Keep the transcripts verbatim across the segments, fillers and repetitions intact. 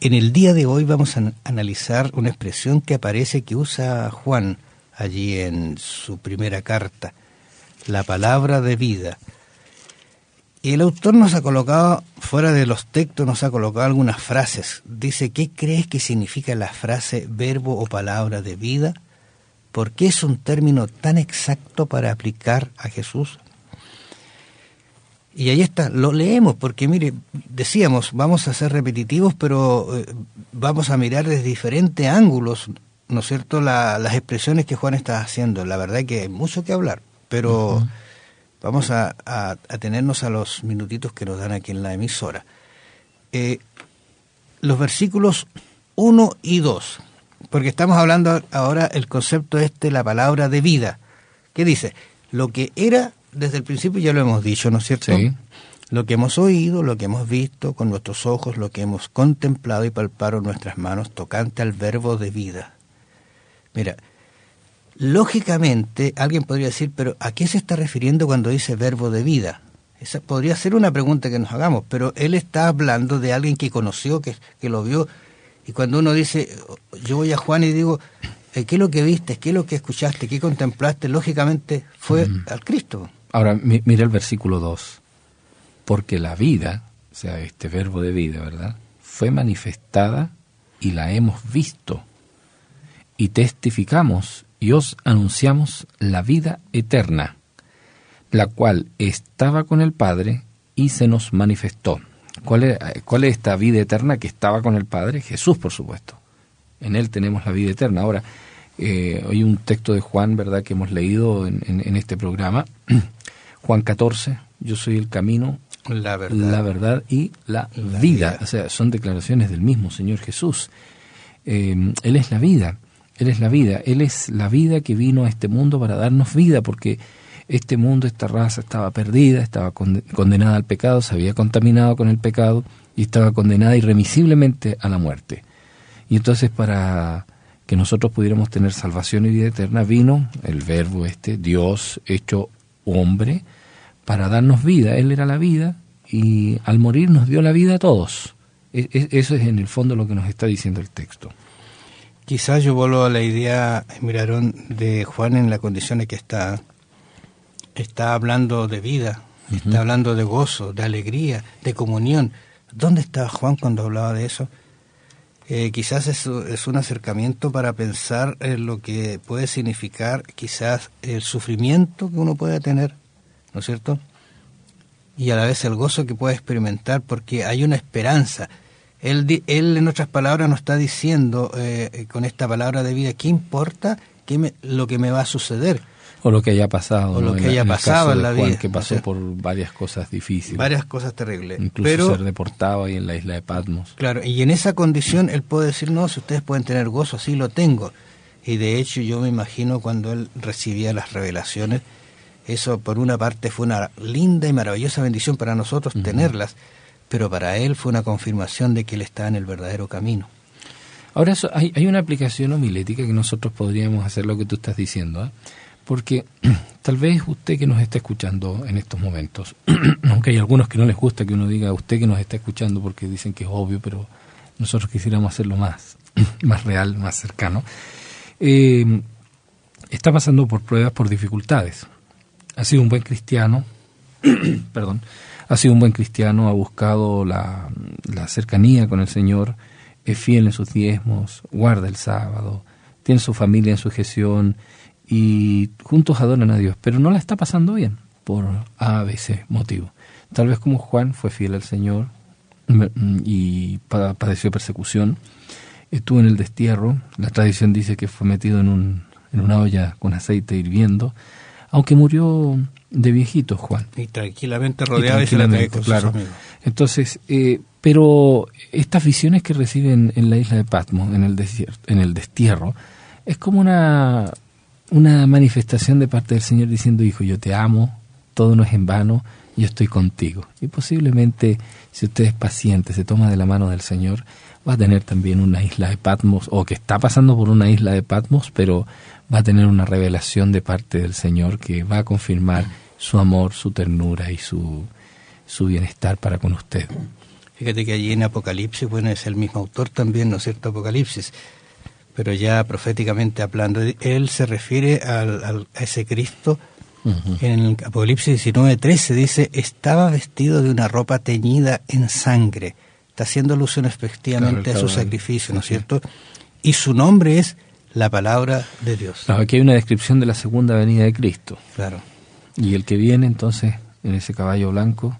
en el día de hoy vamos a analizar una expresión que aparece, que usa Juan allí en su primera carta, la palabra de vida. Y el autor nos ha colocado, fuera de los textos, nos ha colocado algunas frases. Dice, ¿qué crees que significa la frase verbo o palabra de vida? ¿Por qué es un término tan exacto para aplicar a Jesús? Y ahí está, lo leemos, porque mire, decíamos, vamos a ser repetitivos, pero eh, vamos a mirar desde diferentes ángulos, ¿no es cierto?, la, las expresiones que Juan está haciendo. La verdad es que hay mucho que hablar, pero uh-huh. vamos a, a, a tenernos a los minutitos que nos dan aquí en la emisora. Eh, los versículos uno y dos, porque estamos hablando ahora el concepto este, la palabra de vida. ¿Qué dice? Lo que era desde el principio, ya lo hemos dicho, ¿no es cierto? Sí. Lo que hemos oído, lo que hemos visto con nuestros ojos, lo que hemos contemplado y palpado en nuestras manos, tocante al verbo de vida. Mira, lógicamente alguien podría decir, pero ¿a qué se está refiriendo cuando dice verbo de vida? Esa podría ser una pregunta que nos hagamos, pero él está hablando de alguien que conoció, que, que lo vio, y cuando uno dice, yo voy a Juan y digo, ¿qué es lo que viste? ¿Qué es lo que escuchaste? ¿Qué contemplaste? Lógicamente fue mm. al Cristo. Ahora, mi, mira el versículo dos. Porque la vida, o sea, este verbo de vida, ¿verdad?, fue manifestada y la hemos visto. Y testificamos y os anunciamos la vida eterna, la cual estaba con el Padre y se nos manifestó. ¿Cuál es, cuál es esta vida eterna que estaba con el Padre? Jesús, por supuesto. En Él tenemos la vida eterna. Ahora, eh, hay un texto de Juan, ¿verdad?, que hemos leído en, en, en este programa. Juan catorce, yo soy el camino, la verdad, la verdad y la, la vida. vida. O sea, son declaraciones del mismo Señor Jesús. Eh, Él es la vida, Él es la vida. Él es la vida que vino a este mundo para darnos vida, porque este mundo, esta raza estaba perdida, estaba condenada al pecado, se había contaminado con el pecado y estaba condenada irremisiblemente a la muerte. Y entonces, para que nosotros pudiéramos tener salvación y vida eterna, vino el verbo este, Dios hecho hombre, para darnos vida. Él era la vida y al morir nos dio la vida a todos. Es, es, eso es en el fondo lo que nos está diciendo el texto. Quizás yo vuelvo a la idea, Mirarón, de Juan en la condición en que está. Está hablando de vida, uh-huh. está hablando de gozo, de alegría, de comunión. ¿Dónde estaba Juan cuando hablaba de eso? Eh, quizás es, es un acercamiento para pensar en lo que puede significar quizás el sufrimiento que uno puede tener, ¿no es cierto? Y a la vez el gozo que puede experimentar, porque hay una esperanza. Él, él en otras palabras, nos está diciendo eh, con esta palabra de vida, ¿qué importa qué me, lo que me va a suceder? O lo que haya pasado. O lo ¿no? que haya en pasado en la Juan, vida. Que pasó, o sea, por varias cosas difíciles. Varias cosas terribles. Incluso Pero, ser deportado ahí en la isla de Patmos. Claro, y en esa condición él puede decir, no, si ustedes pueden tener gozo, así lo tengo. Y de hecho yo me imagino cuando él recibía las revelaciones, eso por una parte fue una linda y maravillosa bendición para nosotros uh-huh. tenerlas, pero para él fue una confirmación de que él está en el verdadero camino. Ahora eso, hay, hay una aplicación homilética que nosotros podríamos hacer lo que tú estás diciendo, ¿eh? Porque tal vez usted que nos está escuchando en estos momentos, aunque hay algunos que no les gusta que uno diga usted que nos está escuchando porque dicen que es obvio, pero nosotros quisiéramos hacerlo más, más real, más cercano, eh, está pasando por pruebas, por dificultades. Ha sido un buen cristiano, perdón, ha sido un buen cristiano, ha buscado la, la cercanía con el Señor, es fiel en sus diezmos, guarda el sábado, tiene su familia en sujeción, y juntos adoran a Dios, pero no la está pasando bien por A, B, C motivo. Tal vez como Juan fue fiel al Señor y padeció persecución, estuvo en el destierro, la tradición dice que fue metido en, un, en una olla con aceite hirviendo, aunque murió de viejito Juan. Y tranquilamente rodeado y tranquilamente, y claro. Entonces, eh, pero estas visiones que reciben en la isla de Patmos, en el desierto, en el destierro, es como una una manifestación de parte del Señor diciendo, hijo, yo te amo, todo no es en vano, yo estoy contigo. Y posiblemente, si usted es paciente, se toma de la mano del Señor, va a tener también una isla de Patmos, o que está pasando por una isla de Patmos, pero va a tener una revelación de parte del Señor que va a confirmar su amor, su ternura y su, su bienestar para con usted. Fíjate que allí en Apocalipsis, bueno, es el mismo autor también, ¿no es cierto?, Apocalipsis, pero ya proféticamente hablando, él se refiere al, al, a ese Cristo. Uh-huh. En el Apocalipsis diecinueve trece dice, estaba vestido de una ropa teñida en sangre. Está haciendo alusión efectivamente claro, a su sacrificio, ¿no es cierto? Y su nombre es la palabra de Dios. Claro, aquí hay una descripción de la segunda venida de Cristo. Claro. Y el que viene entonces en ese caballo blanco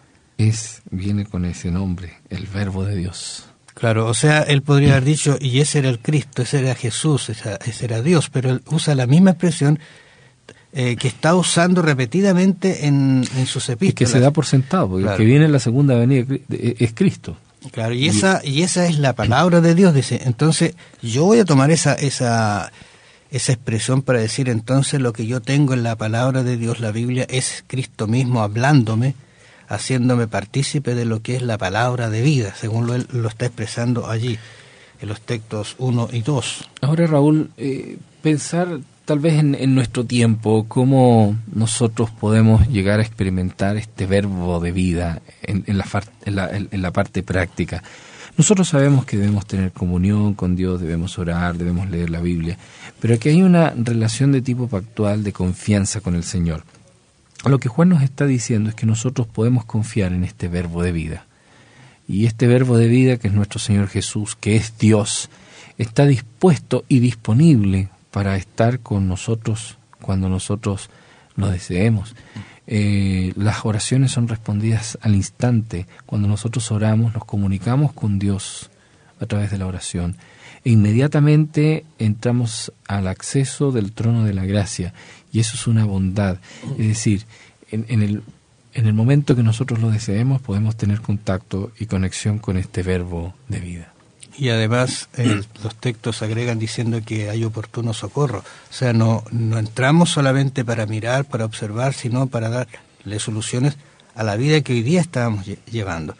es viene con ese nombre, el Verbo de Dios. Claro, o sea, él podría haber dicho, y ese era el Cristo, ese era Jesús, ese, ese era Dios, pero él usa la misma expresión eh, que está usando repetidamente en, en sus epístolas. Y que se da por sentado, porque claro. el que viene en la segunda venida es Cristo. Claro, y esa y esa es la palabra de Dios, dice. Entonces, yo voy a tomar esa esa esa expresión para decir, entonces, lo que yo tengo en la palabra de Dios, la Biblia, es Cristo mismo hablándome, haciéndome partícipe de lo que es la palabra de vida, según lo, lo está expresando allí, en los textos uno y dos. Ahora, Raúl, eh, pensar tal vez en, en nuestro tiempo, cómo nosotros podemos llegar a experimentar este verbo de vida en, en, la, en, la, en la parte práctica. Nosotros sabemos que debemos tener comunión con Dios, debemos orar, debemos leer la Biblia, pero aquí hay una relación de tipo pactual, de confianza con el Señor. Lo que Juan nos está diciendo es que nosotros podemos confiar en este verbo de vida. Y este verbo de vida, que es nuestro Señor Jesús, que es Dios, está dispuesto y disponible para estar con nosotros cuando nosotros lo deseemos. Eh, las oraciones son respondidas al instante. Cuando nosotros oramos, nos comunicamos con Dios a través de la oración. E inmediatamente entramos al acceso del trono de la gracia. Y eso es una bondad. Es decir, en, en, el, en el momento que nosotros lo deseemos, podemos tener contacto y conexión con este verbo de vida. Y además eh, los textos agregan diciendo que hay oportuno socorro. O sea, no, no entramos solamente para mirar, para observar, sino para darle soluciones a la vida que hoy día estábamos lle- llevando.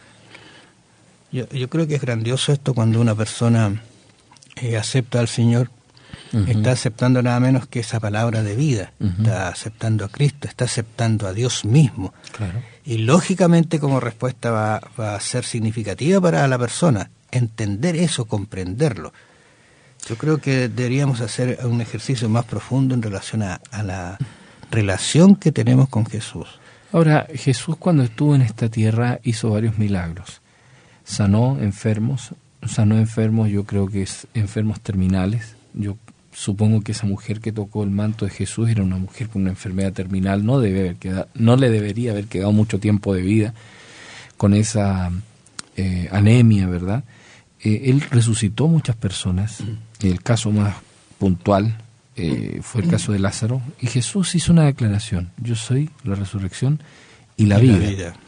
Yo, yo creo que es grandioso esto cuando una persona eh, acepta al Señor. Uh-huh. Está aceptando nada menos que esa palabra de vida. Uh-huh. Está aceptando a Cristo, está aceptando a Dios mismo. Claro. Y lógicamente como respuesta va, va a ser significativa para la persona. Entender eso, comprenderlo. Yo creo que deberíamos hacer un ejercicio más profundo en relación a, a la relación que tenemos con Jesús. Ahora, Jesús cuando estuvo en esta tierra hizo varios milagros. Sanó enfermos, sanó enfermos, yo creo que es enfermos terminales. Yo supongo que esa mujer que tocó el manto de Jesús era una mujer con una enfermedad terminal, no debe haber quedado, no le debería haber quedado mucho tiempo de vida con esa eh, anemia, ¿verdad? Eh, él resucitó muchas personas. El caso más puntual eh, fue el caso de Lázaro, y Jesús hizo una declaración: yo soy la resurrección y la, y vida. la vida.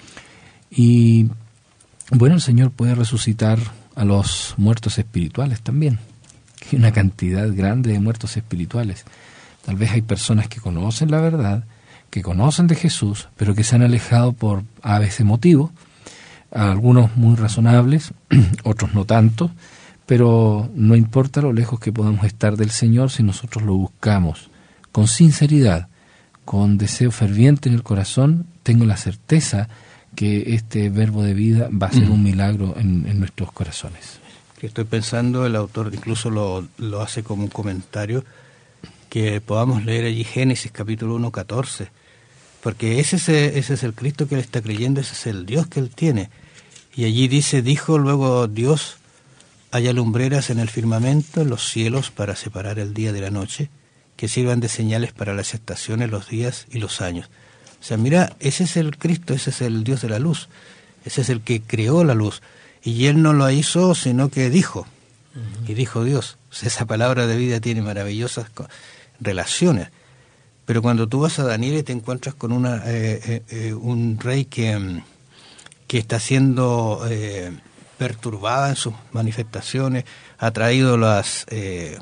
Y bueno, el Señor puede resucitar a los muertos espirituales también. Hay una cantidad grande de muertos espirituales. Tal vez hay personas que conocen la verdad, que conocen de Jesús, pero que se han alejado por a veces motivos, algunos muy razonables, otros no tanto, pero no importa lo lejos que podamos estar del Señor si nosotros lo buscamos con sinceridad, con deseo ferviente en el corazón. Tengo la certeza que este verbo de vida va a ser un milagro en, en nuestros corazones. Estoy pensando, el autor incluso lo, lo hace como un comentario, que podamos leer allí Génesis capítulo uno, catorce, porque ese es, el, ese es el Cristo que él está creyendo, ese es el Dios que él tiene. Y allí dice, dijo luego Dios, haya lumbreras en el firmamento, en los cielos, para separar el día de la noche, que sirvan de señales para las estaciones, los días y los años. O sea, mira, ese es el Cristo, ese es el Dios de la luz, ese es el que creó la luz. Y él no lo hizo, sino que dijo, uh-huh. y dijo Dios. O sea, esa palabra de vida tiene maravillosas relaciones. Pero cuando tú vas a Daniel y te encuentras con una eh, eh, un rey que, que está siendo eh, perturbada en sus manifestaciones, ha traído las, eh,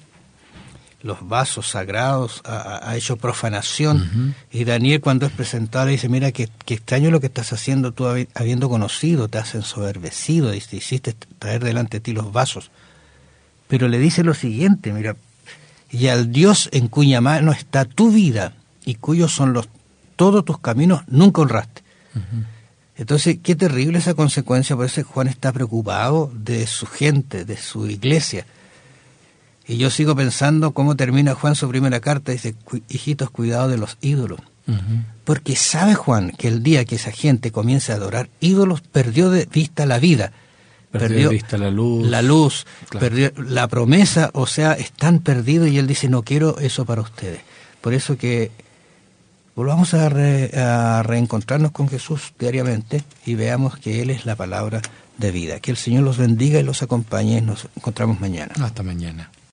los vasos sagrados, ha, ha hecho profanación, uh-huh. y Daniel cuando es presentado le dice, mira, que, que extraño lo que estás haciendo tú habiendo conocido, te has ensoberbecido, y te hiciste traer delante de ti los vasos. Pero le dice lo siguiente, mira, y al Dios en cuya mano está tu vida y cuyos son los todos tus caminos, nunca honraste. Uh-huh. Entonces, qué terrible esa consecuencia, por eso Juan está preocupado de su gente, de su iglesia. Y yo sigo pensando cómo termina Juan su primera carta, dice, hijitos, cuidado de los ídolos. Uh-huh. Porque sabe Juan que el día que esa gente comience a adorar ídolos, perdió de vista la vida. Perdió, perdió de vista la luz. La luz, claro. Perdió la promesa, o sea, están perdidos y él dice, no quiero eso para ustedes. Por eso que volvamos a, re, a reencontrarnos con Jesús diariamente y veamos que Él es la palabra de vida. Que el Señor los bendiga y los acompañe y nos encontramos mañana. Hasta mañana.